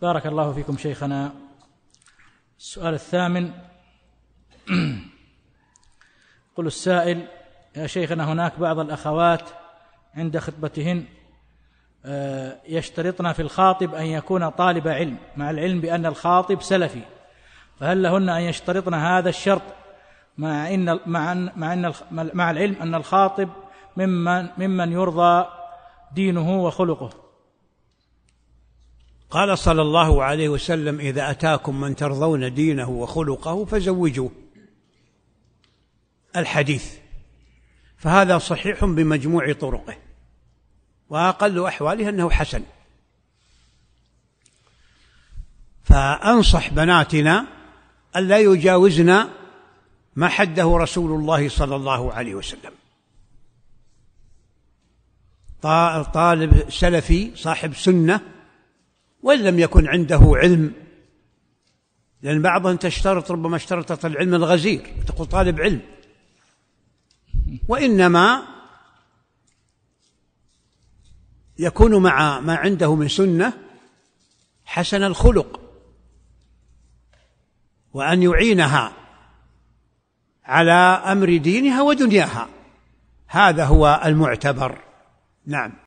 بارك الله فيكم شيخنا. السؤال الثامن: يقول السائل: يا شيخنا، هناك بعض الأخوات عند خطبتهن يشترطن في الخاطب أن يكون طالب علم، مع العلم بأن الخاطب سلفي، فهل لهن أن يشترطن هذا الشرط مع العلم أن الخاطب ممن يرضى دينه وخلقه؟ قال صلى الله عليه وسلم: إذا أتاكم من ترضون دينه وخلقه فزوجوه. الحديث، فهذا صحيح بمجموع طرقه، وأقل أحواله أنه حسن. فأنصح بناتنا ألا يجاوزن ما حده رسول الله صلى الله عليه وسلم. طالب سلفي صاحب سنة وإن لم يكن عنده علم، لأن بعضهم تشترط، ربما اشترطت العلم الغزير تقول طالب علم، وإنما يكون مع ما عنده من سنة حسن الخلق، وأن يعينها على أمر دينها ودنياها، هذا هو المعتبر. نعم.